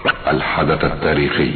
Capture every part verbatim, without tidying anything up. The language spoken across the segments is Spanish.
الحدث التاريخي.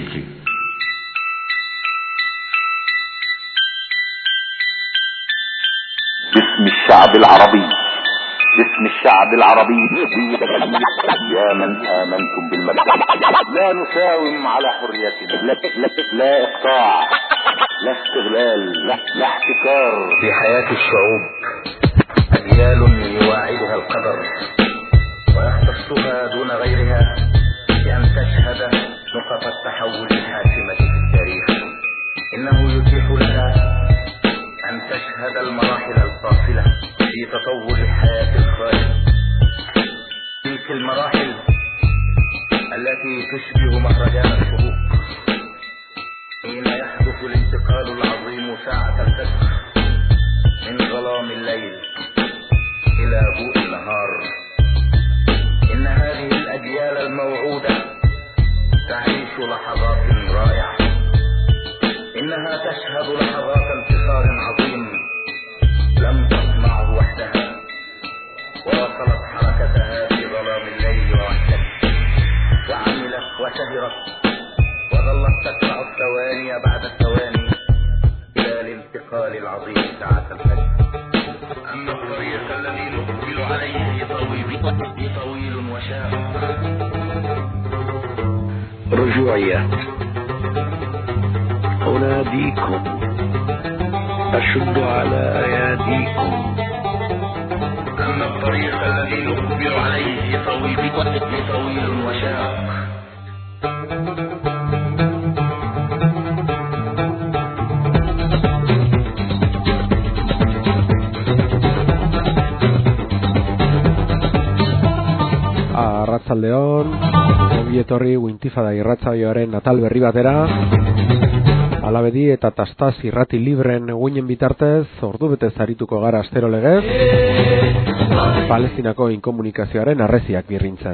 باسم الشعب العربي، باسم الشعب العربي، يا من آمنتم بالمبدأ، لا نساوم على حريتنا، لا, لا, لا إقطاع، لا استغلال، لا, لا احتكار. في حياة الشعوب أجيال يواعدها القدر ويختصها دون غيرها بأن تشهد نقط التحول الحاسمة في التاريخ. إنه يتيح لها أن تشهد المراحل الفاصلة في تطور الحياة الخالد، تلك المراحل التي تشبه مهرجان الشروق حين يحدث الانتقال العظيم ساعة الفجر من ظلام الليل إلى ضوء النهار. إن هذه الأجيال الموعودة تعيش لحظات رائعة، إنها تشهد لحظات انتصار عظيم لم تصنعه وحدها، واصلت حركتها في ظلام الليل وحدها، وعملت وسهرت وظلت تتبع الثواني بعد الثواني إلى الانتقال العظيم ساعة الفجر. أما الطريق الذي نقبل عليه طويل طويل وشاق. رجوعيات. أناديكم أشد على أياديكم. أما الطريق الذي نقبل عليه طويل طويل وشاق. Arratsaldeon, ongi etorri Wintifada irratsaioaren atal berri batera. Alabedi eta Tastaz irrati libren eguinen bitartez, ordu betez arituko gara astero legez, Palestinako inkomunikazioaren arreziak birrintzen.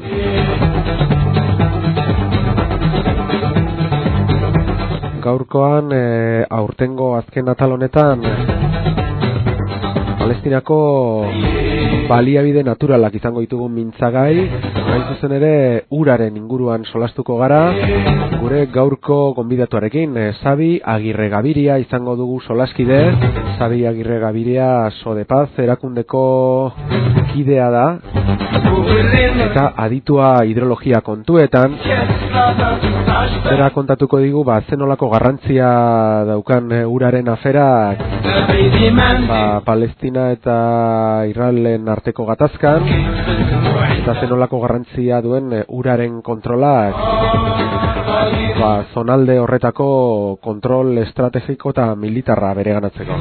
Gaurkoan, e, aurtengo azken atal honetan, Palestinako baliabide naturalak izango ditugun mintzagai, hain zuzen ere uraren inguruan solastuko gara, gure gaurko gonbidatuarekin, eh, Xabi Agirre Gabiria izango dugu solaskide. Xabi Agirre Gabiria Sodepaz erakundeko kidea da, eta aditua hidrologia kontuetan. Zera kontatuko digu, ba, zenolako garrantzia daukan e, uraren aferak, ba, Palestina eta Israelen arteko gatazkan, eta zenolako garrantzia duen e, uraren kontrolak, ba, zonalde horretako kontrol estrategiko eta militarra bereganatzeko.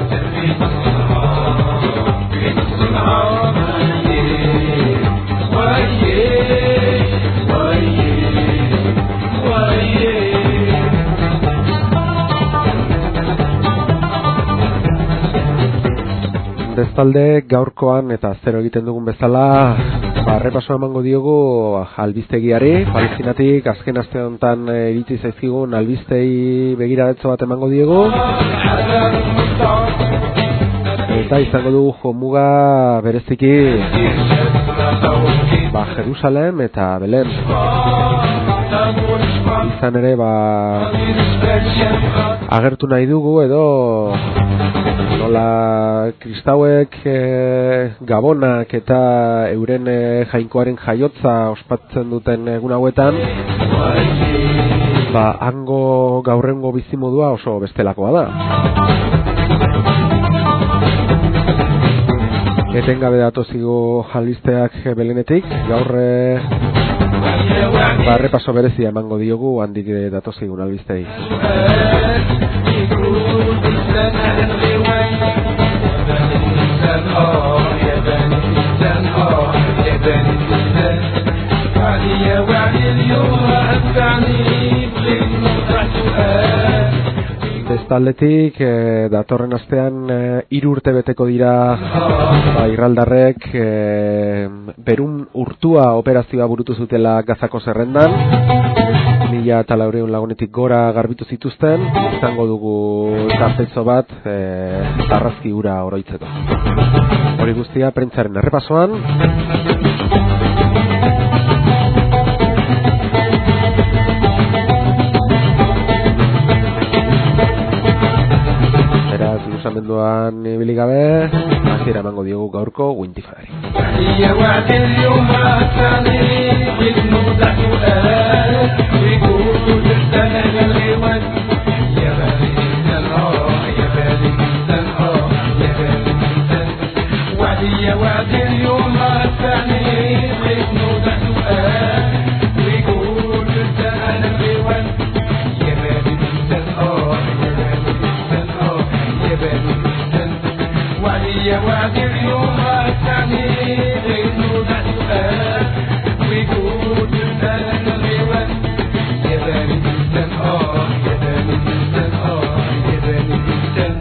Bestalde, gaurkoan eta zero egiten dugun bezala, ba, errepaso emango diogu albistegiari. Palestinatik azken aste honetan iritsi zaizkigun albistei begiradetzo bat emango diogu. Eta izango dugu jomuga bereziki, ba, Jerusalem eta Belen. Izan ere, ba, agertu nahi dugu edo nola kristauek e, gabonak eta euren e, jainkoaren jaiotza ospatzen duten egun hauetan, ba, hango gaurrengo bizimodua oso bestelakoa da. Etengabe datozigu albisteak Belenetik, gaur e, ba, repaso berezia emango diogu handik datozigun albistei. Bestaldetik, e, datorren astean e, hiru urte beteko dira, ba, irraldarrek e, berun urtua operazioa burutu zutela Gazako zerrendan. Mila eta laureun lagunetik gora garbitu zituzten, izango dugu tartetxo bat e, arrazki ura oroitzeko. Hori guztia prentsaren errepasoan. atenduan ibili gabe, hasiera emango diogu gaurko Wintifadari. يا وعد اليوم الثاني بغيت نوضع سؤال ويقول انت انا الغيوان يا بابي الانسان اه يا بابي الانسان اه يا بابي الانسان وعدي يا وعد اليوم الثاني بغيت نوضع سؤال ويقول انت انا الغيوان يا بابي الانسان اه يا بابي الانسان اه يا بابي الانسان.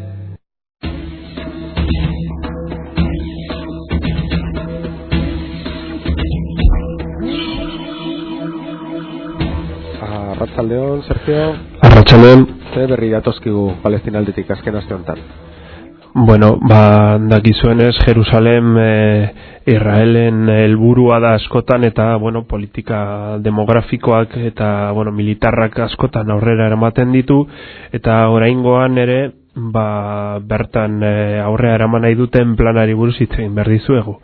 Arratsaldeon, Sergio. Arratsaldeon. Ze berri datozkigu Palestinaldetik azken aste honetan? Bueno, ba, dakizuenez, Jerusalem e, Israelen helburua da askotan eta, bueno, politika demografikoak eta, bueno, militarrak askotan aurrera eramaten ditu eta oraingoan ere, ba, bertan e, aurrera eraman nahi duten planari buruz hitz egin behar dizuegu.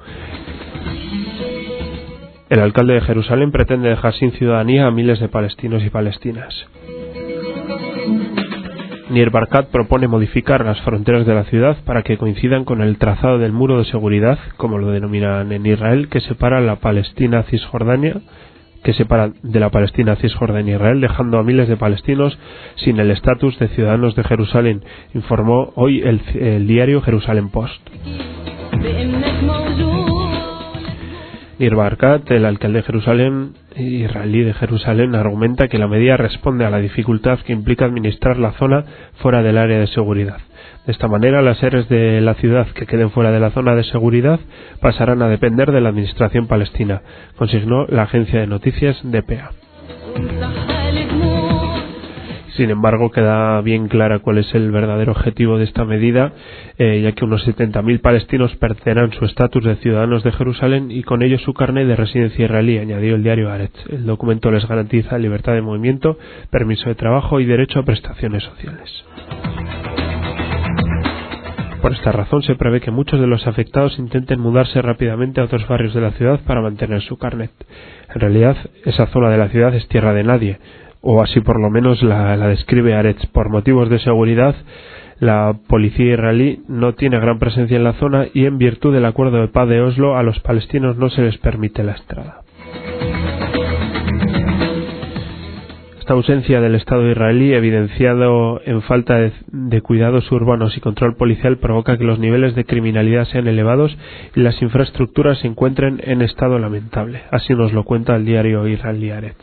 El alcalde de Jerusalén pretende dejar sin ciudadanía a miles de palestinos y palestinas. Nir Barkat propone modificar las fronteras de la ciudad para que coincidan con el trazado del muro de seguridad, como lo denominan en Israel, que separa la Palestina Cisjordania, que separa de la Palestina Cisjordania e Israel, dejando a miles de palestinos sin el estatus de ciudadanos de Jerusalén, informó hoy el, el diario Jerusalem Post. Nir Barkat, el alcalde de Jerusalén, israelí de Jerusalén, argumenta que la medida responde a la dificultad que implica administrar la zona fuera del área de seguridad. De esta manera, las áreas de la ciudad que queden fuera de la zona de seguridad pasarán a depender de la administración palestina, consignó la agencia de noticias D P A. Sin embargo, queda bien clara cuál es el verdadero objetivo de esta medida, eh, ya que unos setenta mil palestinos perderán su estatus de ciudadanos de Jerusalén y con ello su carnet de residencia israelí, añadió el diario Haaretz. El documento les garantiza libertad de movimiento, permiso de trabajo y derecho a prestaciones sociales. Por esta razón se prevé que muchos de los afectados intenten mudarse rápidamente a otros barrios de la ciudad para mantener su carnet. En realidad, esa zona de la ciudad es tierra de nadie, o así por lo menos la, la describe Haaretz. Por motivos de seguridad, la policía israelí no tiene gran presencia en la zona y en virtud del acuerdo de paz de Oslo a los palestinos no se les permite la entrada. Esta ausencia del Estado israelí, evidenciado en falta de, de cuidados urbanos y control policial, provoca que los niveles de criminalidad sean elevados y las infraestructuras se encuentren en estado lamentable. Así nos lo cuenta el diario israelí Haaretz.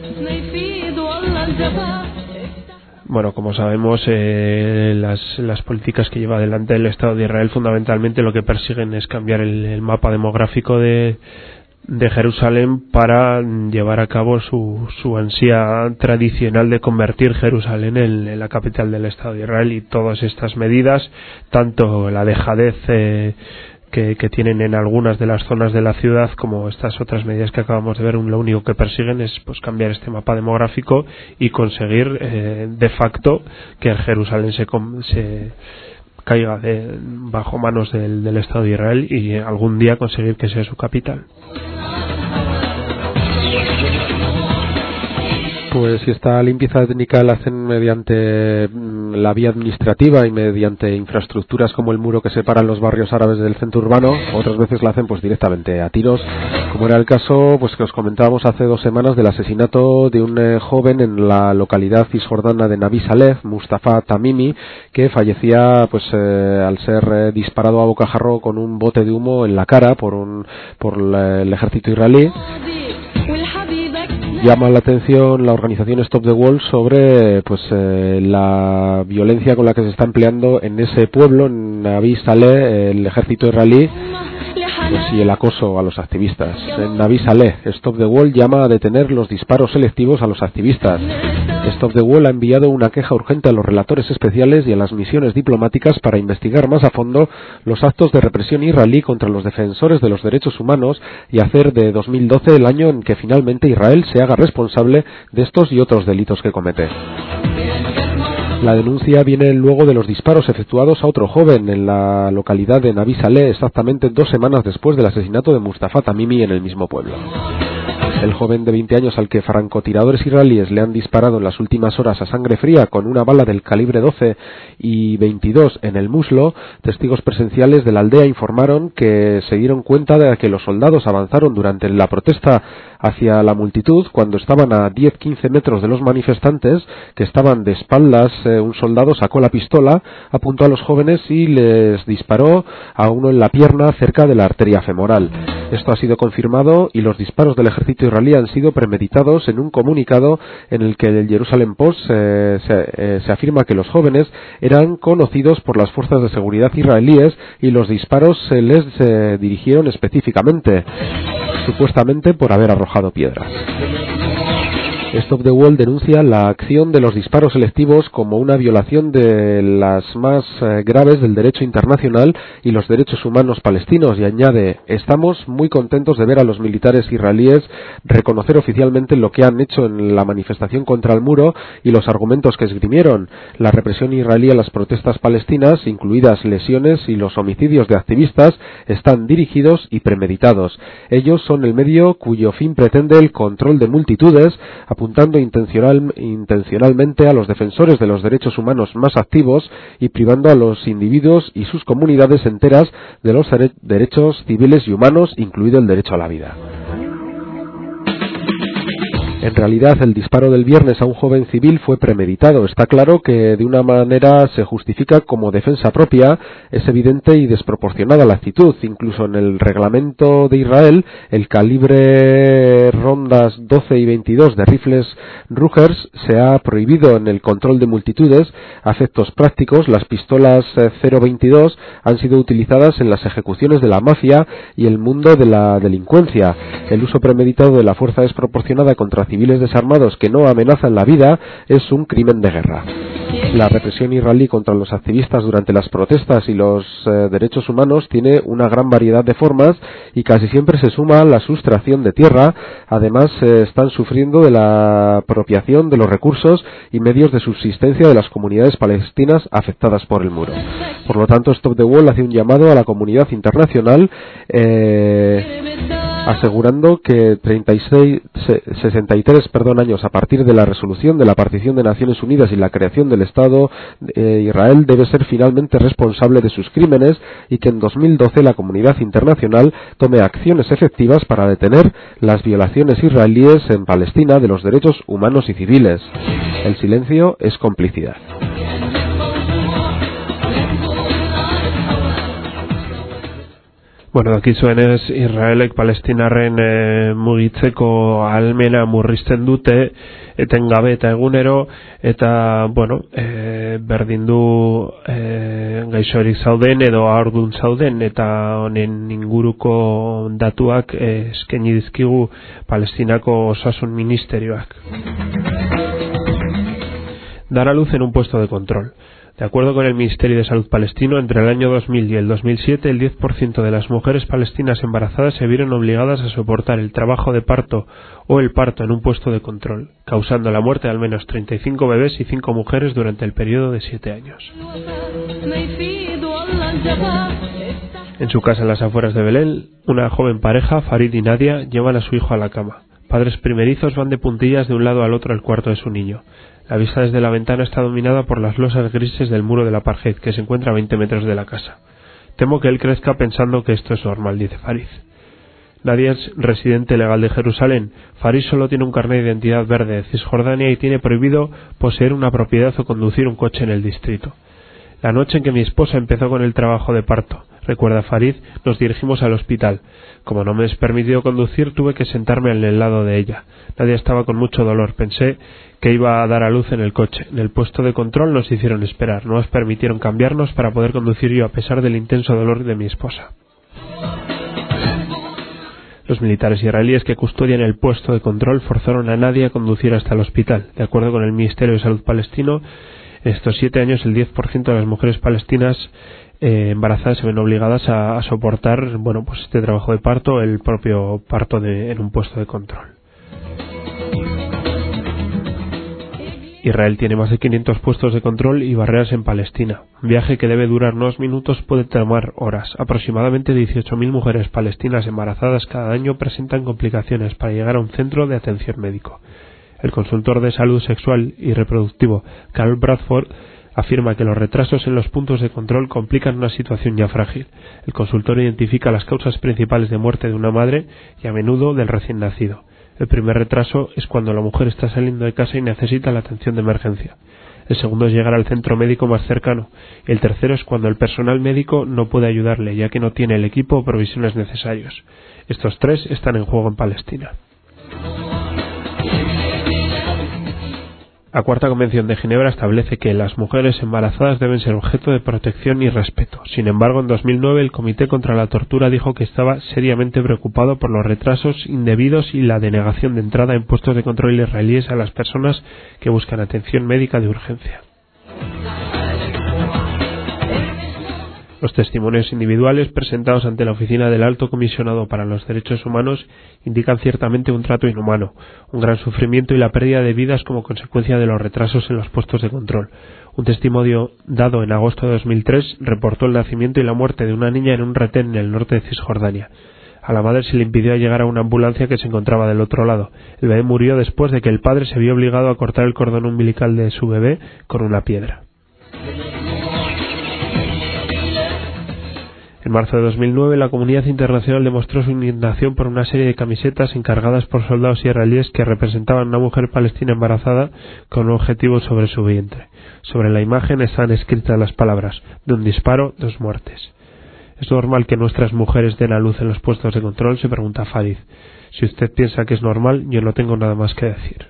Bueno, como sabemos, eh, las, las políticas que lleva adelante el Estado de Israel fundamentalmente lo que persiguen es cambiar el, el mapa demográfico de, de Jerusalén para llevar a cabo su, su ansia tradicional de convertir Jerusalén en, en la capital del Estado de Israel, y todas estas medidas, tanto la dejadez eh, Que, que tienen en algunas de las zonas de la ciudad como estas otras medidas que acabamos de ver, lo único que persiguen es pues cambiar este mapa demográfico y conseguir eh, de facto que Jerusalén se, se caiga de, bajo manos del, del Estado de Israel y algún día conseguir que sea su capital. Pues si esta limpieza étnica la hacen mediante la vía administrativa y mediante infraestructuras como el muro que separan los barrios árabes del centro urbano, otras veces la hacen pues directamente a tiros, como era el caso pues que os comentábamos hace dos semanas del asesinato de un eh, joven en la localidad cisjordana de Nabi Saleh, Mustafa Tamimi, que fallecía pues eh, al ser eh, disparado a bocajarro con un bote de humo en la cara por un por la, el ejército israelí. Llama la atención la organización Stop the Wall sobre pues eh, la violencia con la que se está empleando en ese pueblo, en Nabi Saleh, el ejército israelí, pues, y el acoso a los activistas. En Nabi Saleh, Stop the Wall llama a detener los disparos selectivos a los activistas. Stop the Wall ha enviado una queja urgente a los relatores especiales y a las misiones diplomáticas para investigar más a fondo los actos de represión israelí contra los defensores de los derechos humanos y hacer de dos mil doce el año en que finalmente Israel se haga responsable de estos y otros delitos que comete. La denuncia viene luego de los disparos efectuados a otro joven en la localidad de Nabi Saleh, exactamente dos semanas después del asesinato de Mustafa Tamimi en el mismo pueblo. El joven de veinte años al que francotiradores israelíes le han disparado en las últimas horas a sangre fría con una bala del calibre doce y veintidós en el muslo, testigos presenciales de la aldea informaron que se dieron cuenta de que los soldados avanzaron durante la protesta hacia la multitud cuando estaban a diez a quince metros de los manifestantes, que estaban de espaldas. Eh, un soldado sacó la pistola, apuntó a los jóvenes y les disparó a uno en la pierna cerca de la arteria femoral. Esto ha sido confirmado y los disparos del ejército israelí han sido premeditados en un comunicado en el que el Jerusalem Post eh, se, eh, se afirma que los jóvenes eran conocidos por las fuerzas de seguridad israelíes y los disparos se les eh, dirigieron específicamente, supuestamente por haber arrojado piedras. Stop the Wall denuncia la acción de los disparos selectivos como una violación de las más eh, graves del derecho internacional y los derechos humanos palestinos y añade: estamos muy contentos de ver a los militares israelíes reconocer oficialmente lo que han hecho en la manifestación contra el muro y los argumentos que esgrimieron. La represión israelí a las protestas palestinas, incluidas lesiones y los homicidios de activistas, están dirigidos y premeditados. Ellos son el medio cuyo fin pretende el control de multitudes, apuntando intencional, intencionalmente a los defensores de los derechos humanos más activos y privando a los individuos y sus comunidades enteras de los derechos civiles y humanos, incluido el derecho a la vida. En realidad, el disparo del viernes a un joven civil fue premeditado. Está claro que de una manera se justifica como defensa propia. Es evidente y desproporcionada la actitud. Incluso en el reglamento de Israel, el calibre rondas doce y veintidós de rifles Rugers se ha prohibido en el control de multitudes. A efectos prácticos, las pistolas cero veintidós han sido utilizadas en las ejecuciones de la mafia y el mundo de la delincuencia. El uso premeditado de la fuerza desproporcionada contra civiles desarmados que no amenazan la vida es un crimen de guerra. La represión israelí contra los activistas durante las protestas y los eh, derechos humanos tiene una gran variedad de formas y casi siempre se suma la sustracción de tierra. Además, eh, están sufriendo de la apropiación de los recursos y medios de subsistencia de las comunidades palestinas afectadas por el muro. Por lo tanto, Stop the Wall hace un llamado a la comunidad internacional eh, asegurando que treinta y seis, sesenta y tres perdón, años a partir de la resolución de la partición de Naciones Unidas y la creación del Estado, eh, Israel debe ser finalmente responsable de sus crímenes y que en dos mil doce la comunidad internacional tome acciones efectivas para detener las violaciones israelíes en Palestina de los derechos humanos y civiles. El silencio es complicidad. Bueno, dakizuenez Israelek Palestinarren e, mugitzeko ahalmena murrizten dute etengabe eta egunero, eta bueno, e, berdin du e, gaixorik zauden edo haurdun zauden, eta honen inguruko datuak e, eskaini dizkigu Palestinako Osasun Ministerioak. Dar a luz en un puesto de control. De acuerdo con el Ministerio de Salud palestino, entre el año dos mil y el dos mil siete, el diez por ciento de las mujeres palestinas embarazadas se vieron obligadas a soportar el trabajo de parto o el parto en un puesto de control, causando la muerte de al menos treinta y cinco bebés y cinco mujeres durante el periodo de siete años. En su casa en las afueras de Belén, una joven pareja, Farid y Nadia, llevan a su hijo a la cama. Padres primerizos van de puntillas de un lado al otro del cuarto de su niño. La vista desde la ventana está dominada por las losas grises del muro del apartheid, que se encuentra a veinte metros de la casa. Temo que él crezca pensando que esto es normal, dice Farid. Nadia es residente legal de Jerusalén. Farid solo tiene un carnet de identidad verde de Cisjordania y tiene prohibido poseer una propiedad o conducir un coche en el distrito. La noche en que mi esposa empezó con el trabajo de parto, recuerda Farid, nos dirigimos al hospital. Como no me es permitido conducir, tuve que sentarme en el lado de ella. Nadia estaba con mucho dolor. Pensé que iba a dar a luz en el coche. En el puesto de control nos hicieron esperar. No nos permitieron cambiarnos para poder conducir yo a pesar del intenso dolor de mi esposa. Los militares israelíes que custodian el puesto de control forzaron a Nadia a conducir hasta el hospital. De acuerdo con el Ministerio de Salud palestino, en estos siete años el diez por ciento de las mujeres palestinas eh, embarazadas se ven obligadas a, a soportar, bueno, pues este trabajo de parto, el propio parto de, en un puesto de control. Israel tiene más de quinientos puestos de control y barreras en Palestina. Un viaje que debe durar unos minutos puede tomar horas. Aproximadamente dieciocho mil mujeres palestinas embarazadas cada año presentan complicaciones para llegar a un centro de atención médico. El consultor de salud sexual y reproductivo Carol Bradford afirma que los retrasos en los puntos de control complican una situación ya frágil. El consultor identifica las causas principales de muerte de una madre y a menudo del recién nacido. El primer retraso es cuando la mujer está saliendo de casa y necesita la atención de emergencia. El segundo es llegar al centro médico más cercano. Y el tercero es cuando el personal médico no puede ayudarle, ya que no tiene el equipo o provisiones necesarios. Estos tres están en juego en Palestina. La Cuarta Convención de Ginebra establece que las mujeres embarazadas deben ser objeto de protección y respeto. Sin embargo, en dos mil nueve el Comité contra la Tortura dijo que estaba seriamente preocupado por los retrasos indebidos y la denegación de entrada en puestos de control israelíes a las personas que buscan atención médica de urgencia. Los testimonios individuales presentados ante la Oficina del Alto Comisionado para los Derechos Humanos indican ciertamente un trato inhumano, un gran sufrimiento y la pérdida de vidas como consecuencia de los retrasos en los puestos de control. Un testimonio dado en agosto de dos mil tres reportó el nacimiento y la muerte de una niña en un retén en el norte de Cisjordania. A la madre se le impidió llegar a una ambulancia que se encontraba del otro lado. El bebé murió después de que el padre se vio obligado a cortar el cordón umbilical de su bebé con una piedra. En marzo de dos mil nueve, la comunidad internacional demostró su indignación por una serie de camisetas encargadas por soldados israelíes que representaban a una mujer palestina embarazada con un objetivo sobre su vientre. Sobre la imagen están escritas las palabras: de un disparo, dos muertes. ¿Es normal que nuestras mujeres den a luz en los puestos de control?, se pregunta Farid. Si usted piensa que es normal, yo no tengo nada más que decir.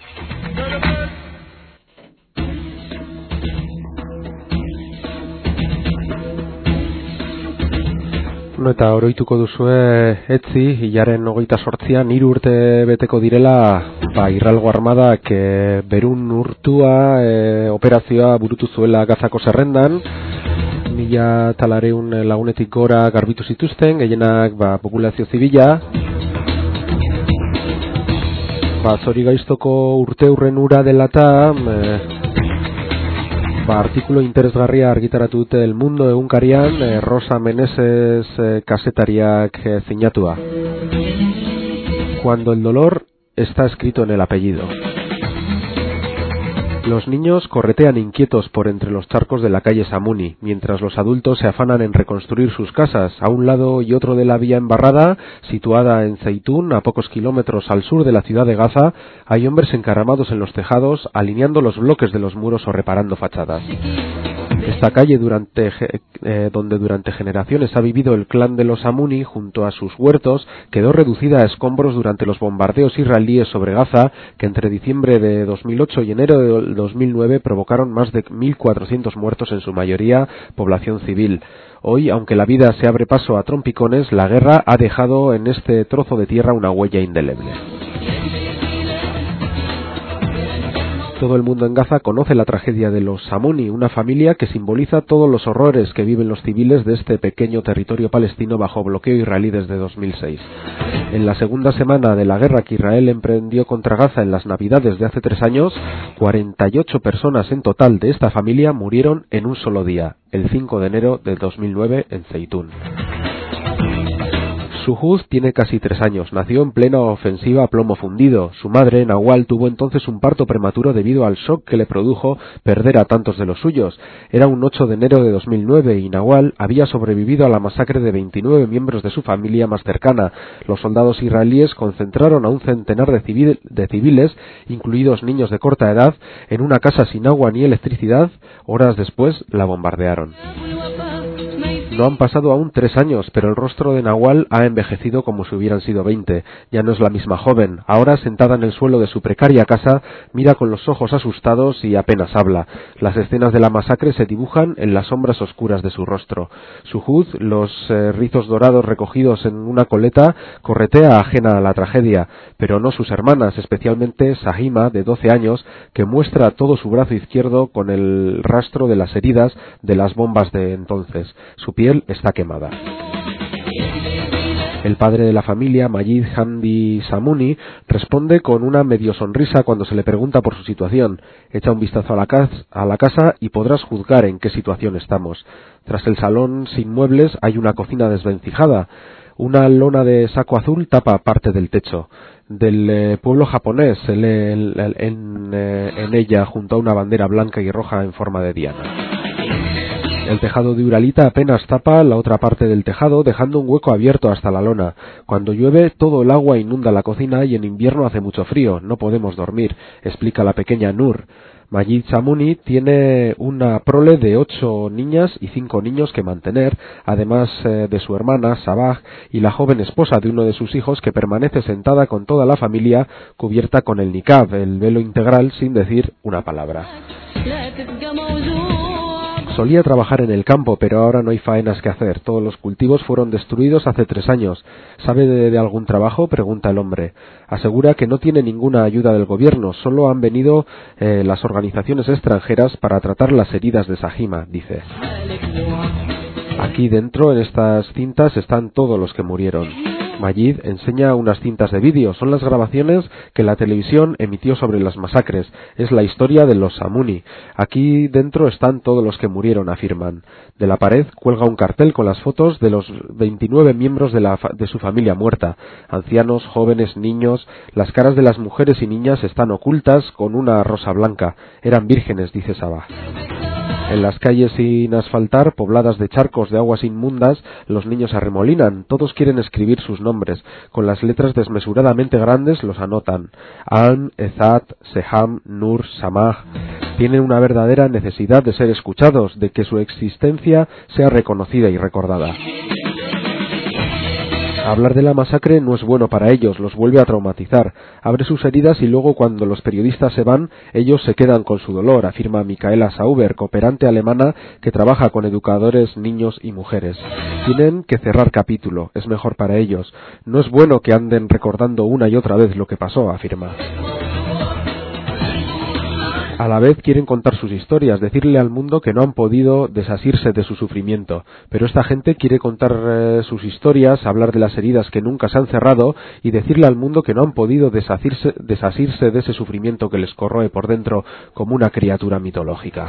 No, eta oroituko duzue etzi, hilaren hogeita sortzian, hiru urte beteko direla, ba, Israelgo armadak e, berun urtua e, operazioa burutu zuela Gazako zerrendan, mila talareun lagunetik gora garbitu zituzten, gehienak ba, populazio zibila. Ba, zori gaiztoko urte hurren ura dela eta, e, Ba, artikulo interesgarria argitaratu dute El Mundo egunkarian, eh, Rosa Meneses eh, kasetariak eh, zinatua. Cuando el dolor está escrito en el apellido. Los niños corretean inquietos por entre los charcos de la calle Samuni, mientras los adultos se afanan en reconstruir sus casas. A un lado y otro de la vía embarrada, situada en Zeitún, a pocos kilómetros al sur de la ciudad de Gaza, hay hombres encaramados en los tejados, alineando los bloques de los muros o reparando fachadas. Esta calle durante, eh, donde durante generaciones ha vivido el clan de los Amuni junto a sus huertos, quedó reducida a escombros durante los bombardeos israelíes sobre Gaza, que entre diciembre de dos mil ocho y enero de dos mil nueve provocaron más de mil cuatrocientos muertos, en su mayoría población civil. Hoy, aunque la vida se abre paso a trompicones, la guerra ha dejado en este trozo de tierra una huella indeleble. Todo el mundo en Gaza conoce la tragedia de los Samuni, una familia que simboliza todos los horrores que viven los civiles de este pequeño territorio palestino bajo bloqueo israelí desde dos mil seis. En la segunda semana de la guerra que Israel emprendió contra Gaza en las Navidades de hace tres años, cuarenta y ocho personas en total de esta familia murieron en un solo día, el cinco de enero de dos mil nueve en Zeitún. Suhud tiene casi tres años, nació en plena ofensiva a plomo fundido. Su madre, Nawal, tuvo entonces un parto prematuro debido al shock que le produjo perder a tantos de los suyos. Era un ocho de enero de dos mil nueve y Nawal había sobrevivido a la masacre de veintinueve miembros de su familia más cercana. Los soldados israelíes concentraron a un centenar de, civil, de civiles, incluidos niños de corta edad, en una casa sin agua ni electricidad. Horas después la bombardearon. No han pasado aún tres años, pero el rostro de Nawal ha envejecido como si hubieran sido veinte. Ya no es la misma joven. Ahora, sentada en el suelo de su precaria casa, mira con los ojos asustados y apenas habla. Las escenas de la masacre se dibujan en las sombras oscuras de su rostro. Suhud, los eh, rizos dorados recogidos en una coleta, corretea ajena a la tragedia, pero no sus hermanas, especialmente Sahima, de doce años, que muestra todo su brazo izquierdo con el rastro de las heridas de las bombas de entonces. Su piel está quemada. El padre de la familia, Majid Hamdi Samuni, responde con una medio sonrisa cuando se le pregunta por su situación. Echa un vistazo a la, casa, a la casa y podrás juzgar en qué situación estamos. Tras el salón sin muebles hay una cocina desvencijada. Una lona de saco azul tapa parte del techo. Del eh, pueblo japonés se lee en, en, eh, en ella junto a una bandera blanca y roja en forma de diana. El tejado de Uralita apenas tapa la otra parte del tejado, dejando un hueco abierto hasta la lona. Cuando llueve, todo el agua inunda la cocina y en invierno hace mucho frío. No podemos dormir, explica la pequeña Nur. Majid Samuni tiene una prole de ocho niñas y cinco niños que mantener, además eh, de su hermana, Sabah, y la joven esposa de uno de sus hijos que permanece sentada con toda la familia cubierta con el niqab, el velo integral, sin decir una palabra. Solía trabajar en el campo, pero ahora no hay faenas que hacer. Todos los cultivos fueron destruidos hace tres años. ¿Sabe de, de algún trabajo?, pregunta el hombre. Asegura que no tiene ninguna ayuda del gobierno, solo han venido eh, las organizaciones extranjeras para tratar las heridas de Sajima, dice. Aquí dentro, en estas cintas, están todos los que murieron. Majid enseña unas cintas de vídeo. Son las grabaciones que la televisión emitió sobre las masacres. Es la historia de los Samuni. Aquí dentro están todos los que murieron, afirman. De la pared cuelga un cartel con las fotos de los veintinueve miembros de, la, de su familia muerta. Ancianos, jóvenes, niños. Las caras de las mujeres y niñas están ocultas con una rosa blanca. Eran vírgenes, dice Sabah. En las calles sin asfaltar, pobladas de charcos de aguas inmundas, los niños arremolinan. Todos quieren escribir sus nombres. Con las letras desmesuradamente grandes los anotan. An, Ezat, Seham, Nur, Samah. Tienen una verdadera necesidad de ser escuchados, de que su existencia sea reconocida y recordada. Hablar de la masacre no es bueno para ellos, los vuelve a traumatizar. Abre sus heridas y luego, cuando los periodistas se van, ellos se quedan con su dolor, afirma Micaela Sauber, cooperante alemana que trabaja con educadores, niños y mujeres. Tienen que cerrar capítulo, es mejor para ellos. No es bueno que anden recordando una y otra vez lo que pasó, afirma. A la vez quieren contar sus historias, decirle al mundo que no han podido desasirse de su sufrimiento. Pero esta gente quiere contar eh, sus historias, hablar de las heridas que nunca se han cerrado y decirle al mundo que no han podido desasirse, desasirse de ese sufrimiento que les corroe por dentro como una criatura mitológica.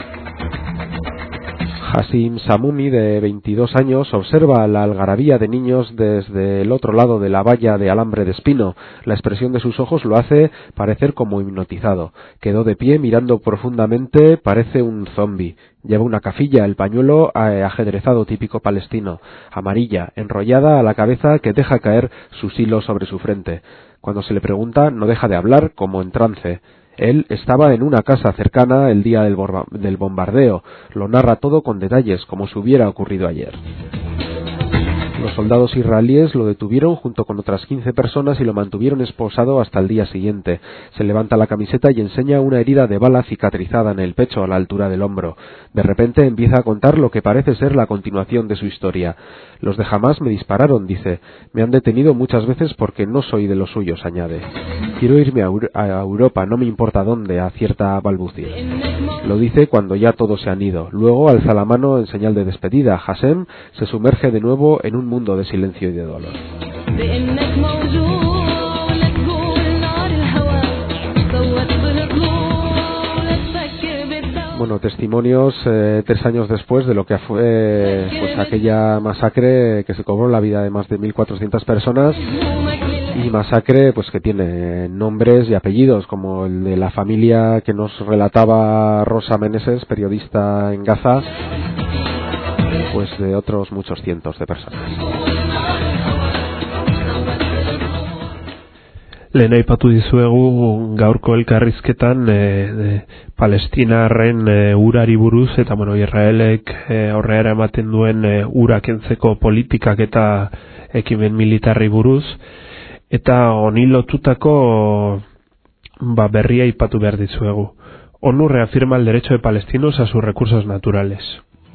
Hasim Samumi, de veintidós años, observa la algarabía de niños desde el otro lado de la valla de alambre de espino. La expresión de sus ojos lo hace parecer como hipnotizado. Quedó de pie mirando profundamente, parece un zombi. Lleva una cafilla, el pañuelo ajedrezado típico palestino, amarilla, enrollada a la cabeza que deja caer sus hilos sobre su frente. Cuando se le pregunta, no deja de hablar como en trance. Él estaba en una casa cercana el día del, del bombardeo. Lo narra todo con detalles, como si hubiera ocurrido ayer. Los soldados israelíes lo detuvieron junto con otras quince personas y lo mantuvieron esposado hasta el día siguiente. Se levanta la camiseta y enseña una herida de bala cicatrizada en el pecho a la altura del hombro. De repente empieza a contar lo que parece ser la continuación de su historia. Los de Hamás me dispararon, dice. Me han detenido muchas veces porque no soy de los suyos, añade. Quiero irme a, Eur- a Europa, no me importa dónde, acierta a balbucir. Lo dice cuando ya todos se han ido. Luego alza la mano en señal de despedida. Hasem se sumerge de nuevo en un mundo de silencio y de dolor. Bueno, testimonios eh, tres años después de lo que fue eh, pues aquella masacre que se cobró la vida de más de mil cuatrocientas personas, y masacre pues que tiene nombres y apellidos como el de la familia que nos relataba Rosa Meneses, periodista en Gaza, pues de otros muchos cientos de personas. Lehen aipatu dizuegu gaurko elkarrizketan e, e, Palestinarren e, urari buruz eta bueno, Israelek e, aurrera ematen duen e, ura kentzeko politikak eta ekimen militarri buruz, eta honi lotutako ba, berria aipatu behar dizuegu. ONU reafirma el derecho de palestinos a sus recursos naturales.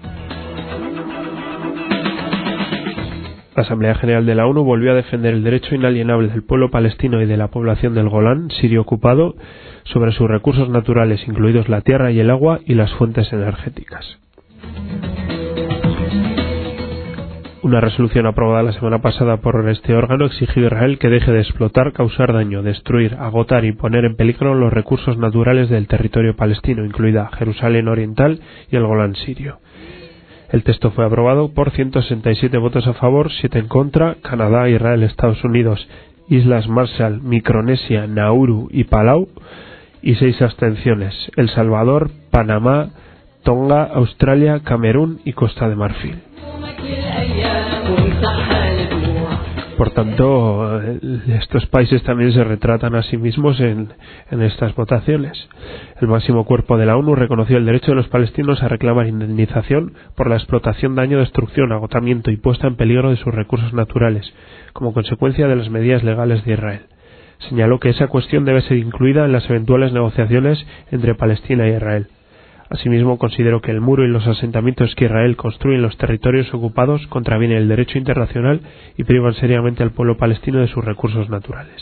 La Asamblea General de la ONU volvió a defender el derecho inalienable del pueblo palestino y de la población del Golán, sirio ocupado, sobre sus recursos naturales, incluidos la tierra y el agua y las fuentes energéticas. Una resolución aprobada la semana pasada por este órgano exigió a Israel que deje de explotar, causar daño, destruir, agotar y poner en peligro los recursos naturales del territorio palestino, incluida Jerusalén Oriental y el Golán sirio. El texto fue aprobado por ciento sesenta y siete votos a favor, siete en contra. Canadá, Israel, Estados Unidos, Islas Marshall, Micronesia, Nauru y Palau, y seis abstenciones: El Salvador, Panamá, Tonga, Australia, Camerún y Costa de Marfil. Por tanto, estos países también se retratan a sí mismos en, en estas votaciones. El máximo cuerpo de la ONU reconoció el derecho de los palestinos a reclamar indemnización por la explotación, daño, destrucción, agotamiento y puesta en peligro de sus recursos naturales, como consecuencia de las medidas legales de Israel. Señaló que esa cuestión debe ser incluida en las eventuales negociaciones entre Palestina y Israel. Asimismo, considero que el muro y los asentamientos que Israel construye en los territorios ocupados contravienen el derecho internacional y privan seriamente al pueblo palestino de sus recursos naturales.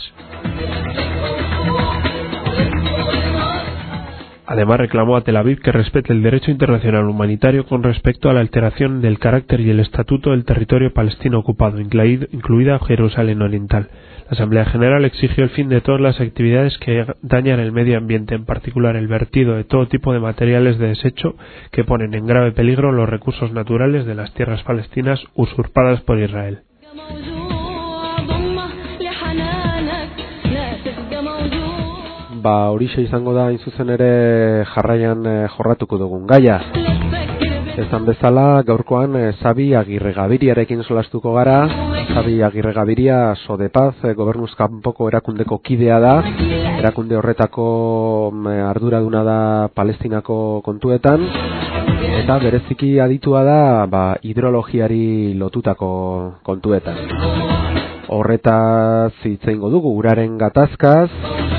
Además, reclamó a Tel Aviv que respete el derecho internacional humanitario con respecto a la alteración del carácter y el estatuto del territorio palestino ocupado, incluida Jerusalén Oriental. La Asamblea General exigió el fin de todas las actividades que dañan el medio ambiente, en particular el vertido de todo tipo de materiales de desecho que ponen en grave peligro los recursos naturales de las tierras palestinas usurpadas por Israel. Ba, horixe izango da hain zuzen ere jarraian eh, jorratuko dugun gaia. Esan bezala, gaurkoan eh, Xabi Agirre Gabiriarekin solastuko gara. Xabi Agirre Gabiria Sodepaz, eh, gobernuz kanpoko erakundeko kidea da. Erakunde horretako eh, arduraduna da Palestinako kontuetan. Eta bereziki aditua da ba, hidrologiari lotutako kontuetan. Horretaz hitz egingo dugu uraren gatazkaz,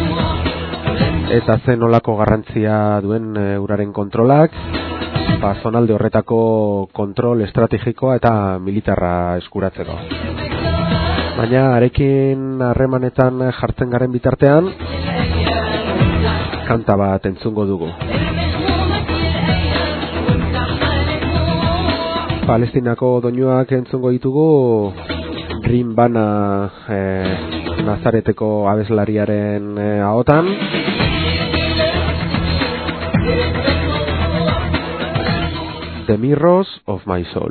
eta zen nolako garrantzia duen e, uraren kontrolak, ba, zonalde horretako kontrol estrategikoa eta militarra eskuratzeko. Baina arekin harremanetan jartzen garen bitartean, kanta bat entzungo dugu. Palestinako doinuak entzungo ditugu Rin Bana e, Nazareteko abeslariaren e, ahotan. The Mirrors of My Soul.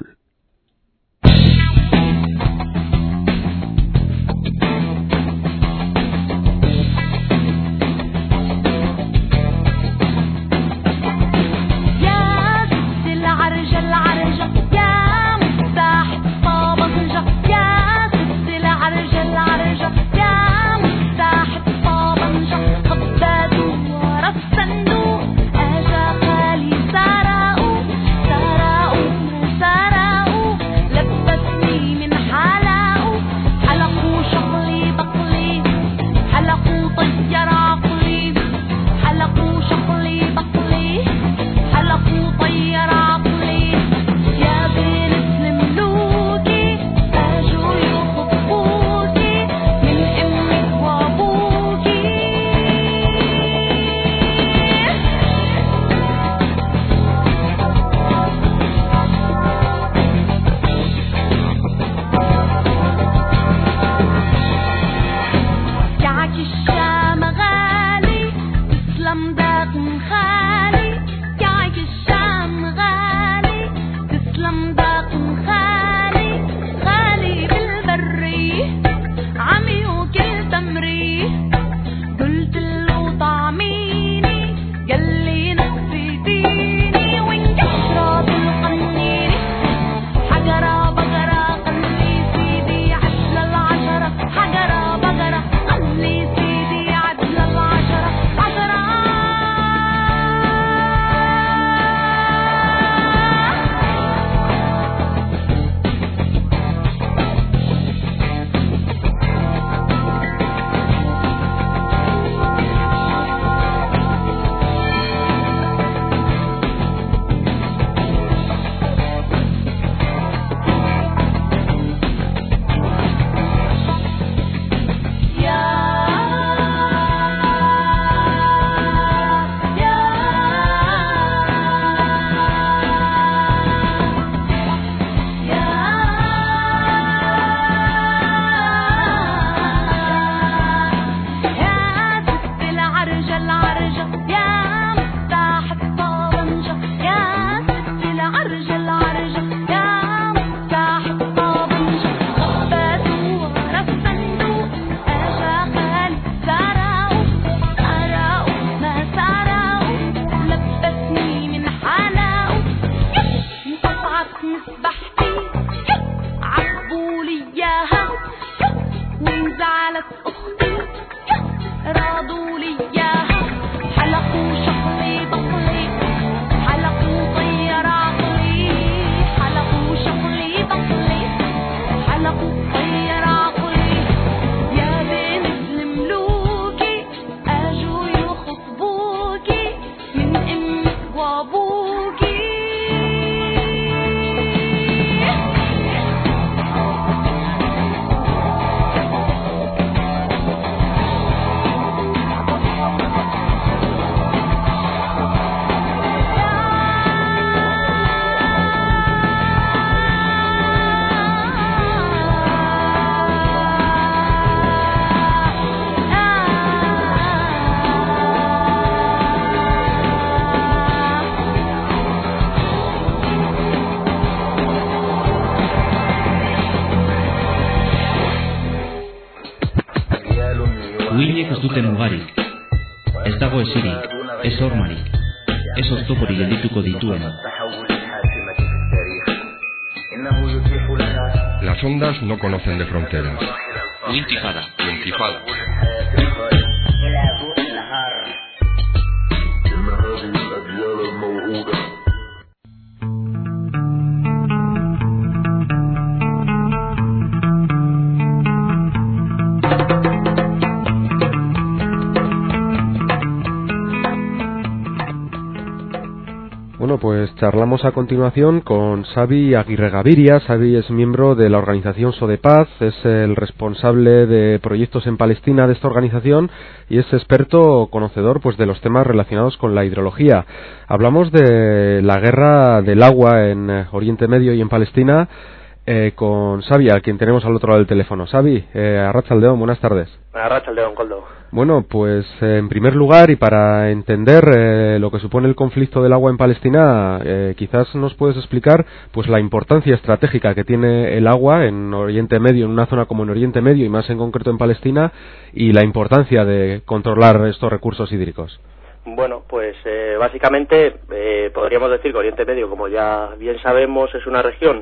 Beraiek ez dute mugarik. Ez dago esirik, ez hormarik, ez oztoporik geldituko dituena. Las ondas no conocen de fronteras. Intifada. Intifada. Bueno, pues charlamos a continuación con Xavi Aguirre Gaviria. Xavi es miembro de la organización Sodepaz, es el responsable de proyectos en Palestina de esta organización y es experto conocedor pues de los temas relacionados con la hidrología. Hablamos de la guerra del agua en Oriente Medio y en Palestina eh, con Xavi, a quien tenemos al otro lado del teléfono. Xavi, eh, Arratsaldeon, buenas tardes. Arratsaldeon, Koldo. Bueno, pues eh, en primer lugar y para entender eh, lo que supone el conflicto del agua en Palestina, eh, quizás nos puedes explicar pues la importancia estratégica que tiene el agua en Oriente Medio, en una zona como en Oriente Medio y más en concreto en Palestina, y la importancia de controlar estos recursos hídricos. Bueno, pues eh, básicamente eh, podríamos decir que Oriente Medio, como ya bien sabemos, es una región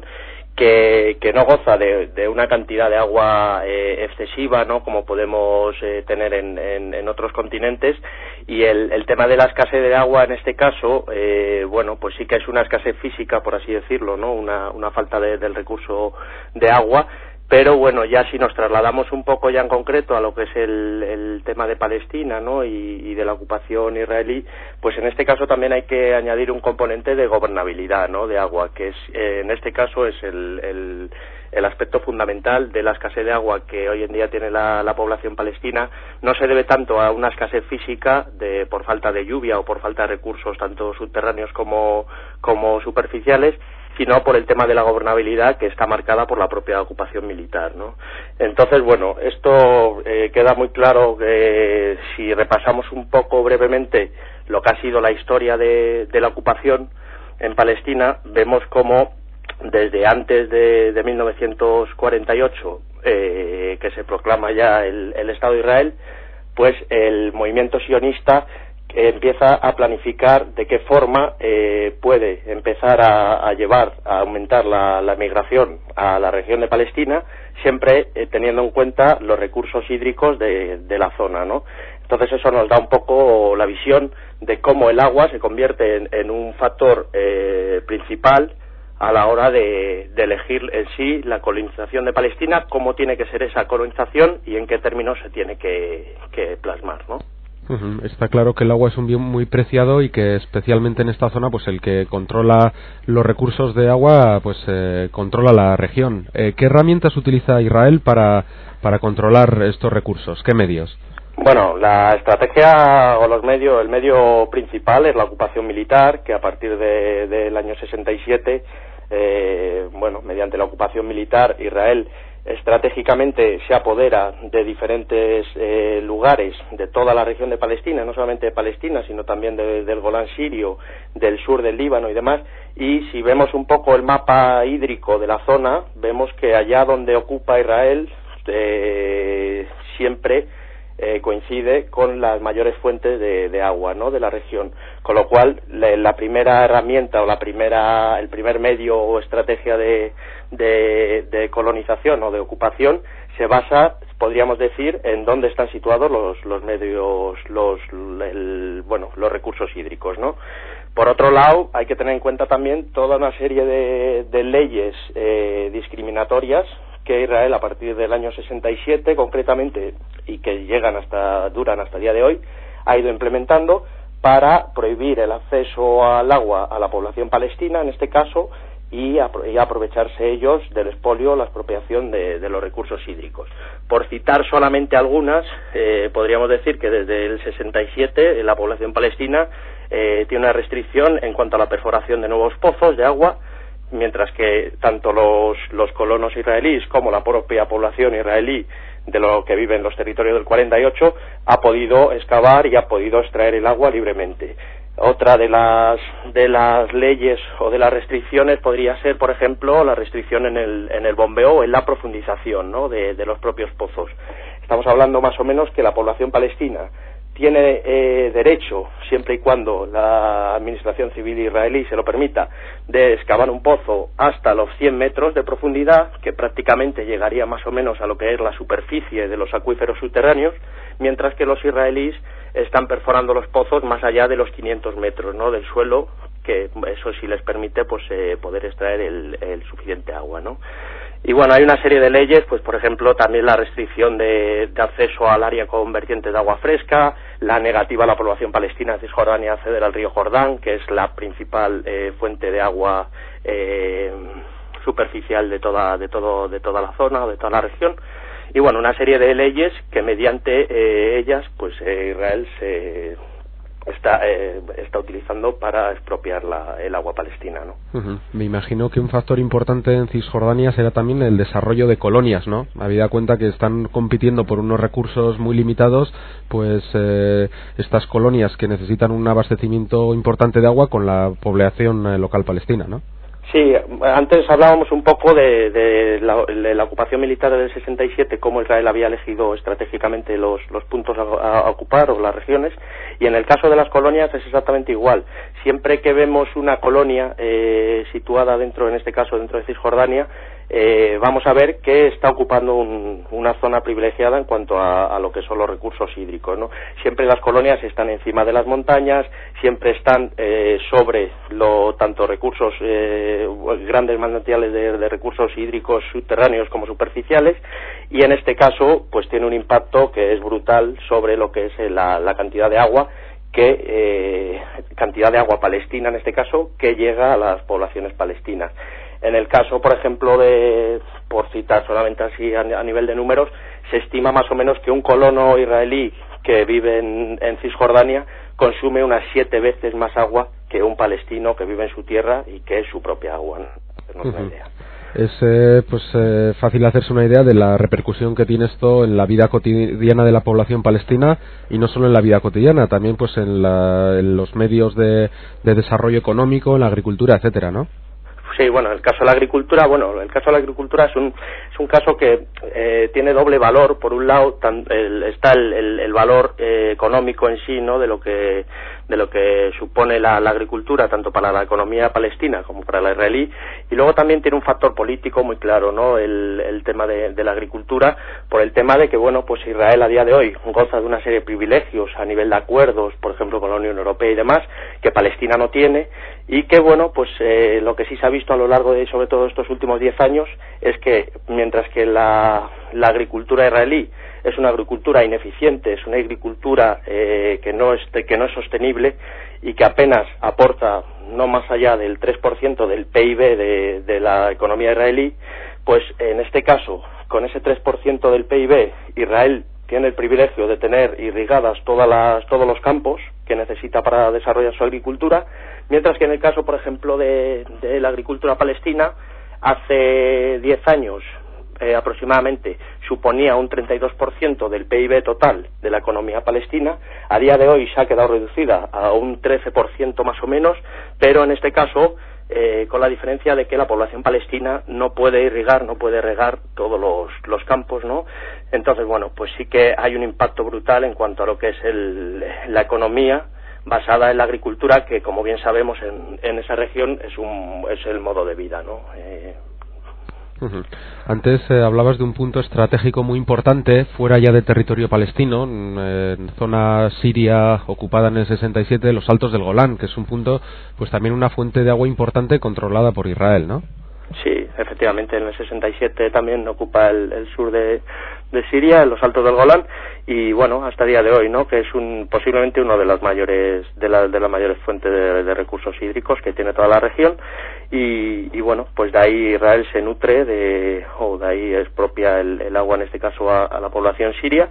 que, que no goza de, de una cantidad de agua eh, excesiva, ¿no?, como podemos eh, tener en, en, en otros continentes, y el, el tema de la escasez de agua en este caso, eh, bueno, pues sí que es una escasez física, por así decirlo, ¿no?, una, una falta de, del recurso de agua. Pero bueno, ya si nos trasladamos un poco ya en concreto a lo que es el, el tema de Palestina, ¿no?, y, y de la ocupación israelí, pues en este caso también hay que añadir un componente de gobernabilidad, ¿no?, de agua, que es eh, en este caso es el, el, el aspecto fundamental de la escasez de agua que hoy en día tiene la, la población palestina. No se debe tanto a una escasez física de por falta de lluvia o por falta de recursos tanto subterráneos como, como superficiales, sino por el tema de la gobernabilidad que está marcada por la propia ocupación militar, ¿no? Entonces, bueno, esto eh, queda muy claro que si repasamos un poco brevemente lo que ha sido la historia de, de la ocupación en Palestina, vemos cómo desde antes de, de mil novecientos cuarenta y ocho, eh, que se proclama ya el, el Estado de Israel, pues el movimiento sionista empieza a planificar de qué forma eh, puede empezar a, a llevar, a aumentar la, la migración a la región de Palestina, siempre eh, teniendo en cuenta los recursos hídricos de, de la zona, ¿no? Entonces eso nos da un poco la visión de cómo el agua se convierte en, en un factor eh, principal a la hora de, de elegir en sí la colonización de Palestina, cómo tiene que ser esa colonización y en qué términos se tiene que, que plasmar, ¿no? Uh-huh. Está claro que el agua es un bien muy preciado y que especialmente en esta zona pues el que controla los recursos de agua pues eh, controla la región. Eh, ¿Qué herramientas utiliza Israel para, para controlar estos recursos? ¿Qué medios? Bueno, la estrategia o los medios, el medio principal es la ocupación militar, que a partir de, del año sesenta y siete, eh, bueno, mediante la ocupación militar, Israel estratégicamente se apodera de diferentes eh, lugares de toda la región de Palestina, no solamente de Palestina, sino también de, del Golán sirio, del sur del Líbano y demás. Y si vemos un poco el mapa hídrico de la zona, vemos que allá donde ocupa Israel eh, siempre eh, coincide con las mayores fuentes de, de agua, ¿no?, de la región, con lo cual la, la primera herramienta o la primera el primer medio o estrategia de, de, de colonización o de ocupación se basa, podríamos decir, en dónde están situados los, los medios, los el, bueno, los recursos hídricos, ¿no? Por otro lado, hay que tener en cuenta también toda una serie de, de leyes eh, discriminatorias que Israel, a partir del año sesenta y siete concretamente, y que llegan hasta duran hasta el día de hoy, ha ido implementando para prohibir el acceso al agua a la población palestina, en este caso, y, apro- y aprovecharse ellos del expolio, la expropiación de, de los recursos hídricos. Por citar solamente algunas, eh, podríamos decir que desde el sesenta y siete la población palestina eh, tiene una restricción en cuanto a la perforación de nuevos pozos de agua, mientras que tanto los, los colonos israelíes como la propia población israelí de lo que vive en los territorios del cuarenta y ocho ha podido excavar y ha podido extraer el agua libremente. Otra de las de las leyes o de las restricciones podría ser, por ejemplo, la restricción en el en el bombeo o en la profundización, ¿no?, de, de los propios pozos. Estamos hablando más o menos que la población palestina tiene eh, derecho, siempre y cuando la administración civil israelí se lo permita, de excavar un pozo hasta los cien metros de profundidad, que prácticamente llegaría más o menos a lo que es la superficie de los acuíferos subterráneos, mientras que los israelíes están perforando los pozos más allá de los quinientos metros, ¿no?, del suelo, que eso sí les permite pues eh, poder extraer el, el suficiente agua, ¿no? Y bueno, hay una serie de leyes, pues por ejemplo también la restricción de, de acceso al área con vertientes de agua fresca, la negativa a la población palestina de Cisjordania a acceder al río Jordán, que es la principal eh, fuente de agua eh, superficial de toda, de todo, de toda la zona, de toda la región. Y bueno, una serie de leyes que mediante eh, ellas, pues eh, Israel se está eh, está utilizando para expropiar la, el agua palestina, ¿no? Uh-huh. Me imagino que un factor importante en Cisjordania será también el desarrollo de colonias, ¿no? Habida cuenta que están compitiendo por unos recursos muy limitados, pues eh, estas colonias que necesitan un abastecimiento importante de agua con la población eh, local palestina, ¿no? Sí, antes hablábamos un poco de, de, la, de la ocupación militar del sesenta y siete, cómo Israel había elegido estratégicamente los, los puntos a, a ocupar o las regiones, y en el caso de las colonias es exactamente igual. Siempre que vemos una colonia eh, situada dentro, en este caso dentro de Cisjordania, eh, vamos a ver que está ocupando un, una zona privilegiada en cuanto a, a lo que son los recursos hídricos, ¿no? Siempre las colonias están encima de las montañas, siempre están eh, sobre lo, tanto recursos eh, grandes manantiales de, de recursos hídricos subterráneos como superficiales, y en este caso pues tiene un impacto que es brutal sobre lo que es la, la cantidad de agua que eh, cantidad de agua palestina en este caso que llega a las poblaciones palestinas. En el caso, por ejemplo, de, por citar solamente así a, a nivel de números, se estima más o menos que un colono israelí que vive en, en Cisjordania consume unas siete veces más agua que un palestino que vive en su tierra y que es su propia agua, ¿no? Tenemos una idea. Es eh, pues eh, fácil hacerse una idea de la repercusión que tiene esto en la vida cotidiana de la población palestina, y no solo en la vida cotidiana, también pues en, la, en los medios de, de desarrollo económico, en la agricultura, etcétera, ¿no? Sí, bueno, el caso de la agricultura, bueno, el caso de la agricultura es un es un caso que eh, tiene doble valor. Por un lado tan, el, está el, el, el valor eh, económico en sí, ¿no?, de lo que de lo que supone la, la agricultura, tanto para la economía palestina como para la israelí, y luego también tiene un factor político muy claro, ¿no?, el, el tema de, de la agricultura, por el tema de que, bueno, pues Israel a día de hoy goza de una serie de privilegios a nivel de acuerdos, por ejemplo, con la Unión Europea y demás, que Palestina no tiene, y que, bueno, pues eh, lo que sí se ha visto a lo largo de, sobre todo estos últimos diez años, es que mientras que la, la agricultura israelí es una agricultura ineficiente, es una agricultura eh, que no es que no es sostenible y que apenas aporta no más allá del tres por ciento del P I B de, de la economía israelí, pues en este caso, con ese tres por ciento del P I B, Israel tiene el privilegio de tener irrigadas todas las, todos los campos que necesita para desarrollar su agricultura, mientras que en el caso, por ejemplo, de, de la agricultura palestina, hace diez años eh, aproximadamente suponía un treinta y dos por ciento del P I B total de la economía palestina. A día de hoy se ha quedado reducida a un trece por ciento más o menos, pero en este caso eh, con la diferencia de que la población palestina no puede irrigar, no puede regar todos los, los campos, ¿no? Entonces, bueno, pues sí que hay un impacto brutal en cuanto a lo que es el, la economía basada en la agricultura, que como bien sabemos en, en esa región es un es el modo de vida, ¿no? Eh, Uh-huh. Antes eh, hablabas de un punto estratégico muy importante fuera ya de territorio palestino, en, en zona siria ocupada en el sesenta y siete, los Altos del Golán, que es un punto, pues también una fuente de agua importante controlada por Israel, ¿no? Sí, efectivamente, en el sesenta y siete también ocupa el, el sur de, de Siria, en los Altos del Golán, y bueno, hasta el día de hoy, ¿no?, que es un posiblemente uno de las mayores de, la, de las mayores fuentes de, de recursos hídricos que tiene toda la región, y, y bueno, pues de ahí Israel se nutre de, o de ahí expropia el, el agua, en este caso a, a la población siria,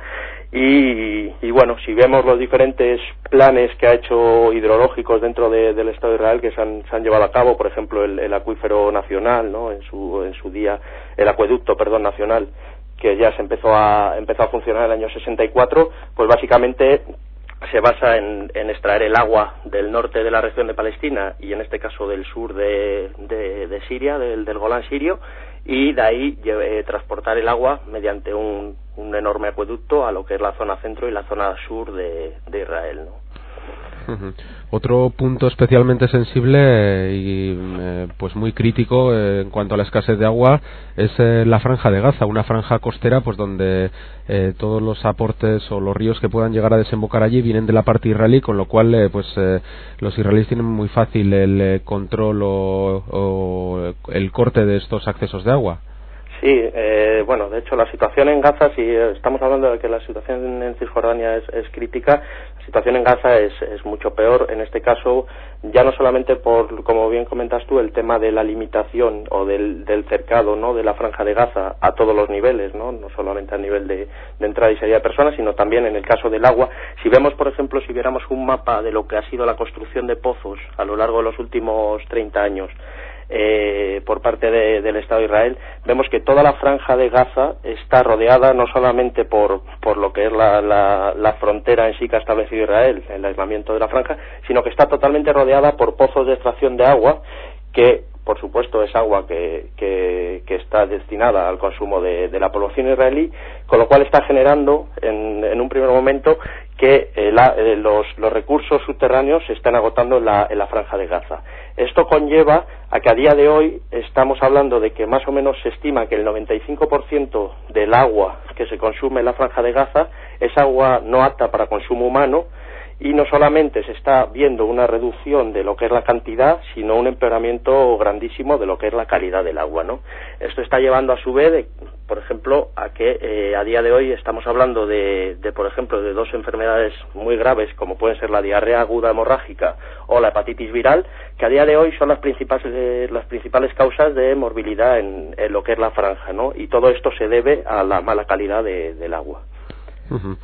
y, y bueno, si vemos los diferentes planes que ha hecho hidrológicos dentro de, del Estado de Israel que se han, se han llevado a cabo, por ejemplo el, el acuífero nacional, ¿no?, en su en su día, el acueducto, perdón, nacional, que ya se empezó a empezó a funcionar en el año sesenta y cuatro, pues básicamente se basa en, en extraer el agua del norte de la región de Palestina y en este caso del sur de, de, de Siria, del, del Golán sirio, y de ahí eh, transportar el agua mediante un, un enorme acueducto a lo que es la zona centro y la zona sur de, de Israel, ¿no? Uh-huh. Otro punto especialmente sensible eh, y eh, pues muy crítico eh, en cuanto a la escasez de agua es eh, la franja de Gaza, una franja costera pues donde eh, todos los aportes o los ríos que puedan llegar a desembocar allí vienen de la parte israelí, con lo cual eh, pues eh, los israelíes tienen muy fácil el eh, control o, o el corte de estos accesos de agua. Sí, eh, bueno, de hecho la situación en Gaza, si estamos hablando de que la situación en Cisjordania es, es crítica, la situación en Gaza es, es mucho peor, en este caso, ya no solamente por, como bien comentas tú, el tema de la limitación o del, del cercado, ¿no?, de la franja de Gaza a todos los niveles, ¿no?, no solamente a nivel de, de entrada y salida de personas, sino también en el caso del agua. Si vemos, por ejemplo, si viéramos un mapa de lo que ha sido la construcción de pozos a lo largo de los últimos treinta años, Eh, por parte de, del Estado de Israel, vemos que toda la franja de Gaza está rodeada no solamente por, por lo que es la, la, la frontera en sí que ha establecido Israel, el aislamiento de la franja, sino que está totalmente rodeada por pozos de extracción de agua que, por supuesto, es agua que, que, que está destinada al consumo de, de la población israelí, con lo cual está generando en, en un primer momento que eh, la, eh, los, los recursos subterráneos se están agotando en la, en la franja de Gaza. Esto conlleva a que a día de hoy estamos hablando de que más o menos se estima que el noventa y cinco por ciento del agua que se consume en la franja de Gaza es agua no apta para consumo humano, y no solamente se está viendo una reducción de lo que es la cantidad, sino un empeoramiento grandísimo de lo que es la calidad del agua, ¿no? Esto está llevando a su vez, de, por ejemplo, a que eh, a día de hoy estamos hablando de, de, por ejemplo, de dos enfermedades muy graves, como pueden ser la diarrea aguda hemorrágica o la hepatitis viral, que a día de hoy son las principales, eh, las principales causas de morbilidad en, en lo que es la franja, ¿no? Y todo esto se debe a la mala calidad de, del agua. Uh-huh.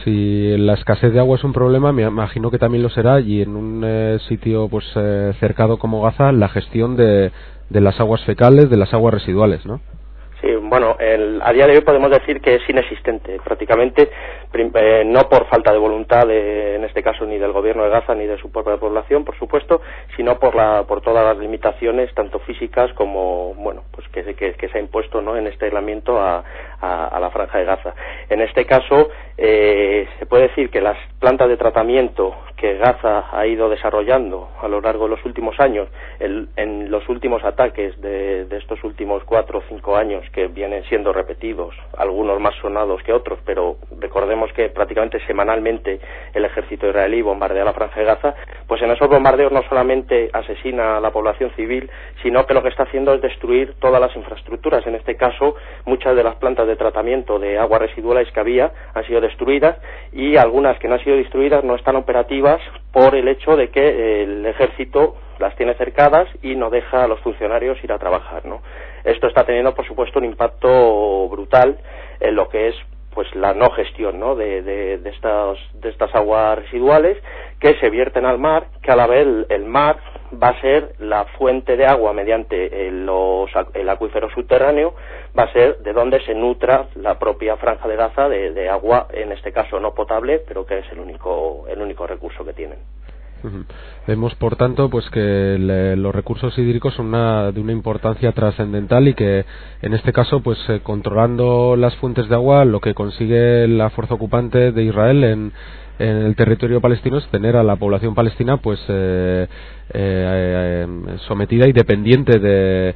Si la escasez de agua es un problema, me imagino que también lo será, y en un eh, sitio pues eh, cercado como Gaza, la gestión de, de las aguas fecales, de las aguas residuales, ¿no? Sí, bueno, el, a día de hoy podemos decir que es inexistente, prácticamente, prim, eh, no por falta de voluntad, de, en este caso, ni del gobierno de Gaza ni de su propia población, por supuesto, sino por la por todas las limitaciones, tanto físicas como, bueno, pues que, que, que se ha impuesto, ¿no?, en este aislamiento a, a, a la franja de Gaza. En este caso, eh, se puede decir que las plantas de tratamiento que Gaza ha ido desarrollando a lo largo de los últimos años, el, en los últimos ataques de, de estos últimos cuatro o cinco años, que vienen siendo repetidos, algunos más sonados que otros, pero recordemos que prácticamente semanalmente el ejército israelí bombardea la franja de Gaza, pues en esos bombardeos no solamente asesina a la población civil, sino que lo que está haciendo es destruir todas las infraestructuras. En este caso, muchas de las plantas de tratamiento de aguas residuales que había han sido destruidas, y algunas que no han sido destruidas no están operativas por el hecho de que el ejército las tiene cercadas y no deja a los funcionarios ir a trabajar, ¿no? Esto está teniendo, por supuesto, un impacto brutal en lo que es, pues, la no gestión, ¿no?, de, de, de estas de estas aguas residuales que se vierten al mar, que a la vez el, el mar va a ser la fuente de agua mediante el, los, el acuífero subterráneo, va a ser de donde se nutra la propia franja de Gaza de, de agua, en este caso no potable, pero que es el único el único recurso que tienen. Uh-huh. Vemos, por tanto, pues que le, los recursos hídricos son una, de una importancia trascendental, y que en este caso, pues eh, controlando las fuentes de agua, lo que consigue la fuerza ocupante de Israel en, en el territorio palestino es tener a la población palestina pues eh, eh, eh, sometida y dependiente de,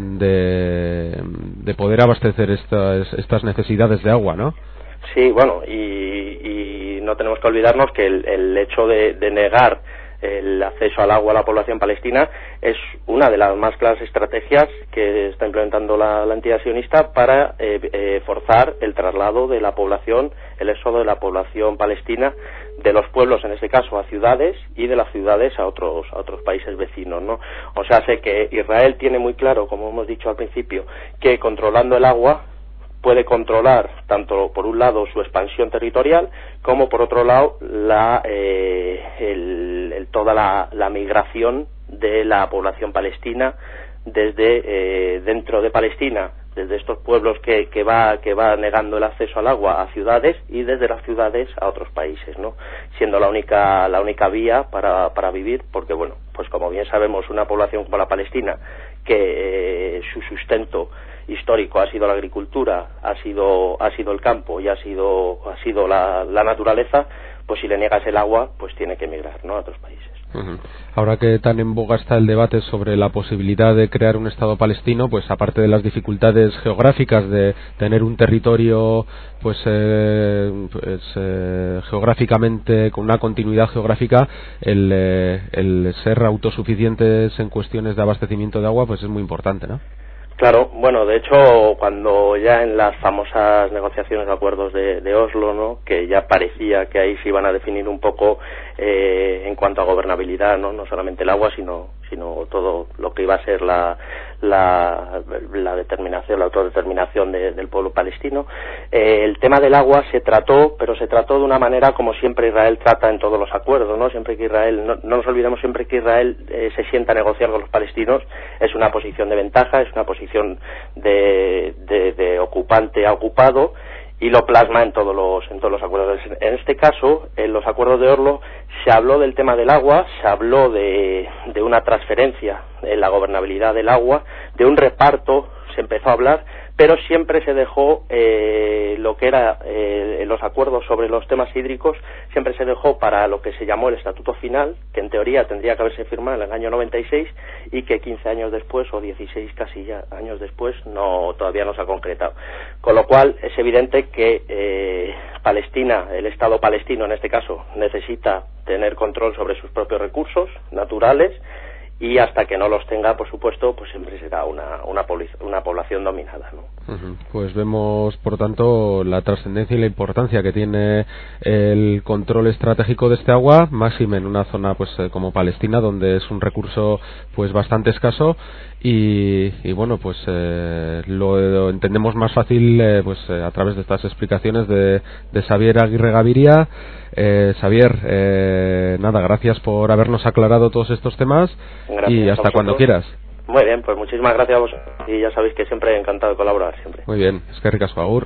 de, de poder abastecer estas, estas necesidades de agua, ¿no? Sí, bueno, y, y no tenemos que olvidarnos que el, el hecho de, de negar el acceso al agua a la población palestina es una de las más claras estrategias que está implementando la, la entidad sionista para eh, eh, forzar el traslado de la población, el éxodo de la población palestina de los pueblos, en este caso, a ciudades, y de las ciudades a otros a otros países vecinos, ¿no? O sea, sé que Israel tiene muy claro, como hemos dicho al principio, que controlando el agua puede controlar tanto por un lado su expansión territorial como por otro lado la eh, el, el, toda la, la migración de la población palestina desde eh, dentro de Palestina, desde estos pueblos que, que va que va negando el acceso al agua a ciudades, y desde las ciudades a otros países, ¿no? Siendo la única la única vía para para vivir, porque bueno, pues como bien sabemos, una población como la palestina, que eh, su sustento histórico ha sido la agricultura, ha sido ha sido el campo y ha sido ha sido la, la naturaleza, pues si le niegas el agua, pues tiene que emigrar, ¿no?, a otros países. Uh-huh. Ahora que tan en boga está el debate sobre la posibilidad de crear un Estado palestino, pues aparte de las dificultades geográficas de tener un territorio pues, eh, pues eh, geográficamente con una continuidad geográfica, el, eh, el ser autosuficientes en cuestiones de abastecimiento de agua pues es muy importante, ¿no? Claro, bueno, de hecho, cuando ya en las famosas negociaciones de acuerdos de, de Oslo, ¿no?, que ya parecía que ahí se iban a definir un poco eh, en cuanto a gobernabilidad, no no solamente el agua, sino sino todo lo que iba a ser la la, la determinación, la autodeterminación de, del pueblo palestino. Eh, el tema del agua se trató, pero se trató de una manera como siempre Israel trata en todos los acuerdos, ¿no? Siempre que Israel, no, no nos olvidemos siempre que Israel eh, se sienta a negociar con los palestinos, es una posición de ventaja, es una posición de, de, de ocupante a ocupado, y lo plasma en todos los en todos los acuerdos. En este caso, en los acuerdos de Oslo se habló del tema del agua, se habló de, de una transferencia en la gobernabilidad del agua, de un reparto, se empezó a hablar, pero siempre se dejó eh, lo que era eh, los acuerdos sobre los temas hídricos, siempre se dejó para lo que se llamó el estatuto final, que en teoría tendría que haberse firmado en el año noventa y seis y que quince años después, o dieciséis casi ya años después, no todavía no se ha concretado. Con lo cual es evidente que eh, Palestina, el Estado palestino en este caso, necesita tener control sobre sus propios recursos naturales, y hasta que no los tenga, por supuesto, pues siempre será una una, una población dominada, ¿no? Uh-huh. Pues vemos, por tanto, la trascendencia y la importancia que tiene el control estratégico de este agua, máxime en una zona pues como Palestina, donde es un recurso pues bastante escaso, y, y bueno, pues eh, lo, lo entendemos más fácil eh, pues eh, a través de estas explicaciones de, de Xavier Aguirre Gaviria. Eh, Xavier, eh, nada, gracias por habernos aclarado todos estos temas. Gracias y hasta cuando quieras. Muy bien, pues muchísimas gracias a vosotros, y ya sabéis que siempre he encantado de colaborar, siempre. Muy bien, eskerrik asko, agur.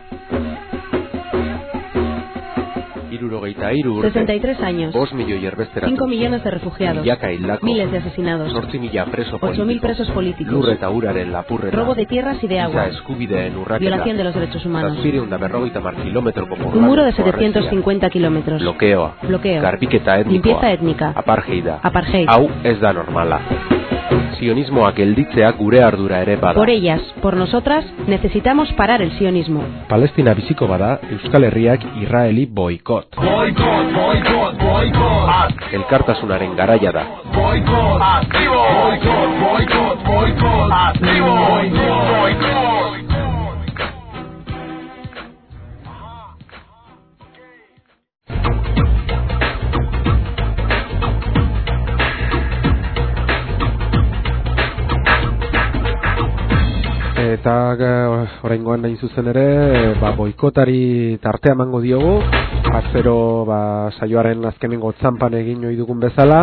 sesenta y tres años. cinco millones de refugiados. Miles de asesinados. ocho mil presos políticos. Robo de tierras y de agua. Violación de los derechos humanos. Un muro de setecientos cincuenta kilómetros. Bloqueo. Limpieza étnica. Apartheid. Apartheid. Hau ez da normala. Sionismoak gelditzea gure ardura ere bada. Por ellas, por nosotras, necesitamos parar el sionismo. Palestina biziko bada, Euskal Herriak Israeli boikot. Boikot, boikot, boikot. Elkartasunaren garaia da. Boikot, aktibo. Boikot, boikot, boikot. Aktibo. Boikot, boikot. Eta oraingoan nahi zuzen ere, ba, boikotari tartea emango diogu, azero ba, saioaren azkenengo txampan egin ohi dugun bezala.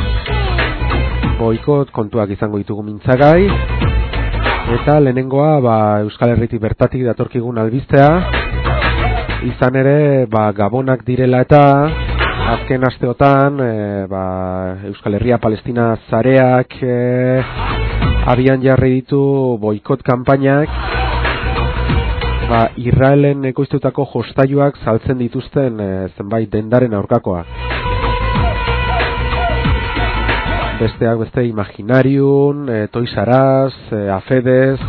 Boikot kontuak izango ditugu mintzagai, eta lehenengoa ba, Euskal Herritik bertatik datorkigun albistea, izan ere ba, gabonak direla eta azken asteotan e, ba, Euskal Herria Palestina zareak e, abian jarri ditu boikot kanpainak, ba, Israelen ekoiztutako jostailuak saltzen dituzten e, zenbait dendaren aurkakoa. Besteak beste Imaginarium, e, Toys R Us, e, Afedes.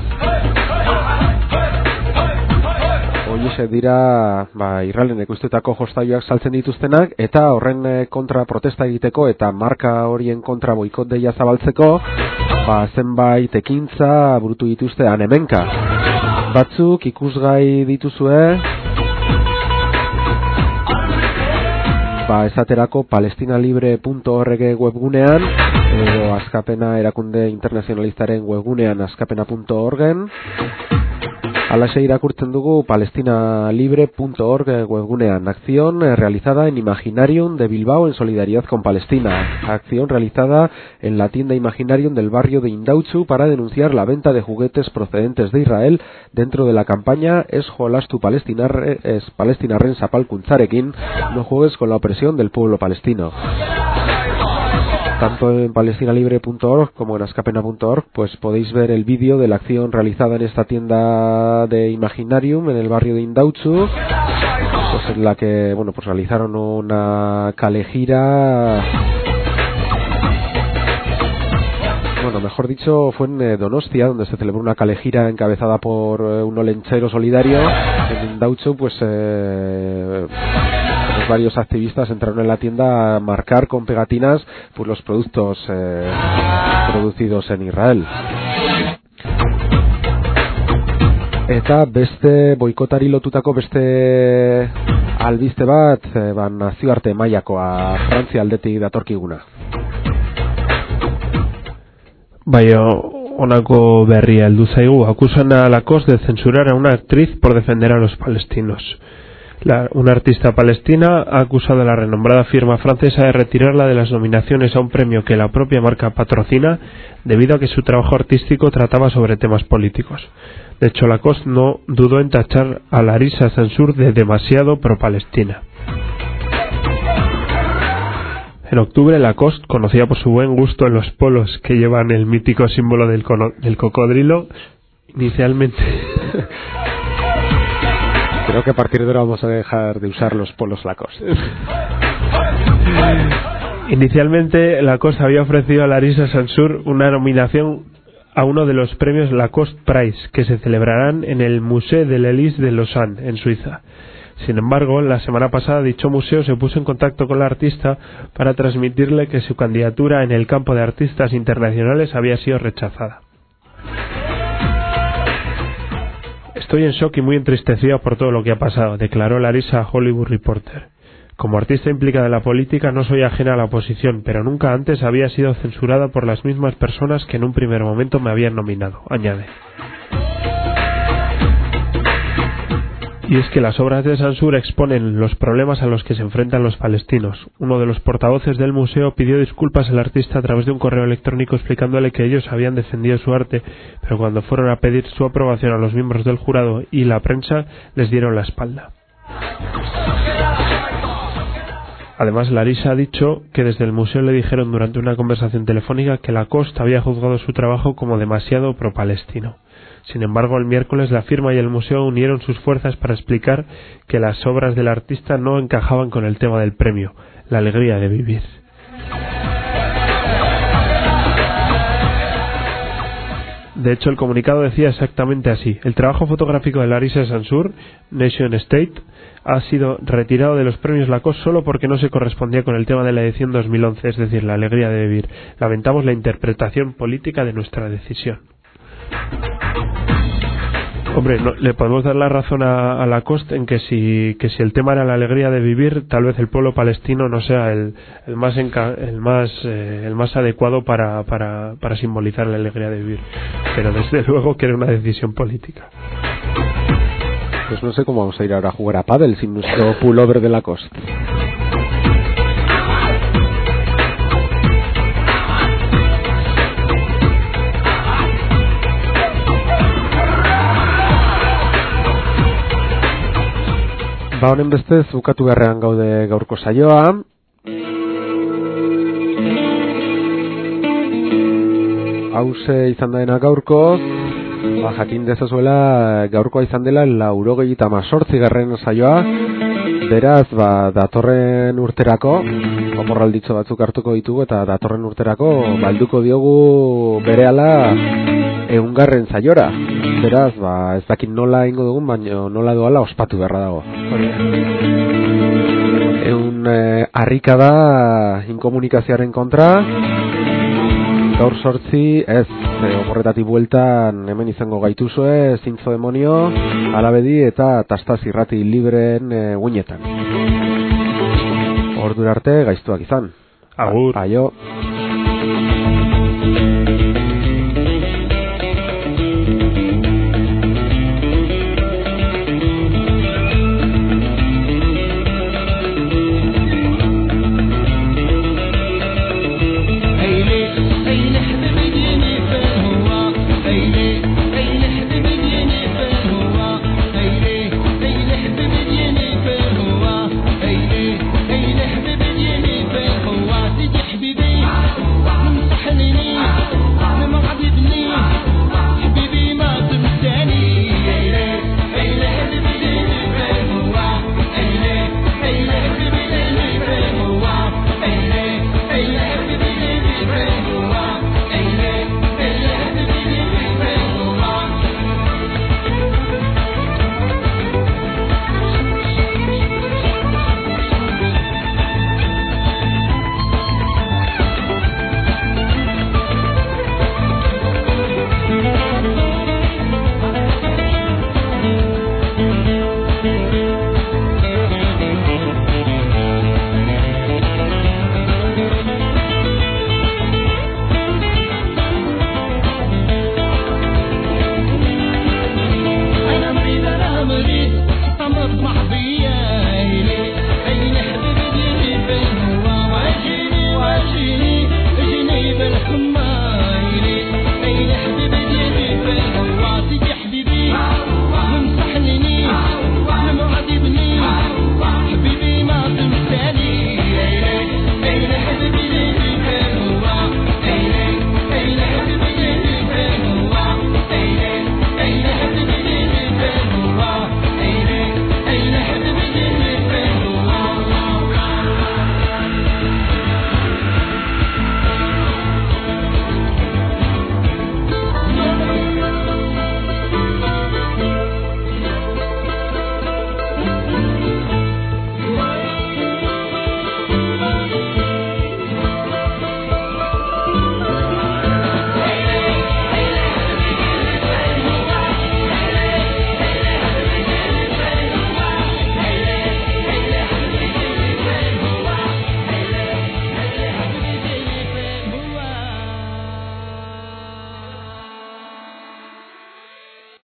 Hoize dira ba, Israelen ekoiztutako jostailuak saltzen dituztenak, eta horren kontra protesta egiteko eta marka horien kontra boikot deia zabaltzeko, ba, zenbait ekintza burutu dituzte hemenka. Batzuk ikusgai dituzue, ba, esaterako palestinalibre punto org webgunean, edo Askapena erakunde internazionalistaren webgunean askapena punto orgen. Alaxe irakurtzen dugu palestinalibre punto org webgunean. Acción realizada en Imaginarium de Bilbao en solidaridad con Palestina. Acción realizada en la tienda Imaginarium del barrio de Indautxu para denunciar la venta de juguetes procedentes de Israel dentro de la campaña Es jolastu palestinarre, es palestinarren zapalkuntzarekin, no juegues con la opresión del pueblo palestino. Tanto en palestina libre punto org como en askapena punto org pues podéis ver el vídeo de la acción realizada en esta tienda de Imaginarium en el barrio de Indautxu, pues en la que bueno pues realizaron una kale-gira. Bueno, mejor dicho, fue en eh, Donostia, donde se celebró una kale-gira encabezada por eh, un olentzero solidario. En Indautxu, pues, eh, pues varios activistas entraron en la tienda a marcar con pegatinas pues los productos eh, producidos en Israel. Eta beste boikotari lotutako beste albiste bat, eh, ba, nazioarte mailakoa Frantzia aldetik datorkiguna. Baina honako berria heldu zaigu. Acusan a Lacoste de censurar a una actriz por defender a los palestinos. La, una artista palestina ha acusado a la renombrada firma francesa de retirarla de las nominaciones a un premio que la propia marca patrocina debido a que su trabajo artístico trataba sobre temas políticos. De hecho, Lacoste no dudó en tachar a Larissa Censur de demasiado pro-palestina. En octubre, Lacoste, conocida por su buen gusto en los polos que llevan el mítico símbolo del, cono- del cocodrilo, inicialmente... Creo que a partir de ahora vamos a dejar de usar los polos Lacoste. Inicialmente, Lacoste había ofrecido a Larissa Censur una nominación a uno de los premios Lacoste Prize, que se celebrarán en el Musée de l'Élysée de Lausanne, en Suiza. Sin embargo, la semana pasada dicho museo se puso en contacto con la artista para transmitirle que su candidatura en el campo de artistas internacionales había sido rechazada. Estoy en shock y muy entristecida por todo lo que ha pasado, declaró Larissa a Hollywood Reporter. Como artista implicada en la política no soy ajena a la oposición, pero nunca antes había sido censurada por las mismas personas que en un primer momento me habían nominado, añade. Y es que las obras de Censur exponen los problemas a los que se enfrentan los palestinos. Uno de los portavoces del museo pidió disculpas al artista a través de un correo electrónico explicándole que ellos habían defendido su arte, pero cuando fueron a pedir su aprobación a los miembros del jurado y la prensa les dieron la espalda. Además, Larissa ha dicho que desde el museo le dijeron durante una conversación telefónica que Lacoste había juzgado su trabajo como demasiado pro-palestino. Sin embargo, el miércoles la firma y el museo unieron sus fuerzas para explicar que las obras del artista no encajaban con el tema del premio, la alegría de vivir. De hecho, el comunicado decía exactamente así: el trabajo fotográfico de Larissa Censur, Nation State, ha sido retirado de los premios Lacoste solo porque no se correspondía con el tema de la edición dos mil once, es decir, la alegría de vivir. Lamentamos la interpretación política de nuestra decisión. Hombre, no, le podemos dar la razón a, a Lacoste en que si que si el tema era la alegría de vivir, tal vez el pueblo palestino no sea el, el más enca, el más eh, el más adecuado para, para para simbolizar la alegría de vivir, pero desde luego que era una decisión política. Pues no sé cómo vamos a ir ahora a jugar a pádel sin nuestro pullover de Lacoste. Ba, honen bestez, bukatu beharrean gaude gaurko saioa. Hauze izan daena gaurkoz, ba, jakin dezazuela gaurkoa izan dela laurogei eta mazortzi garren saioa. Beraz, ba, datorren urterako, omorralditxo batzuk hartuko ditugu eta datorren urterako balduko diogu berehala eungarren saiora. Beraz, ba, ez dakit nola ingo dugun, baina nola doala ospatu beharra dago. Eun eh, harrika da inkomunikazioaren kontra, gaur sortzi, ez, e, oporretatik bueltan hemen izango gaituzue, zintzo demonio, alabedi eta tastaz irrati libreen e, guinetan. Ordura arte, gaiztuak izan. Agur. Aio.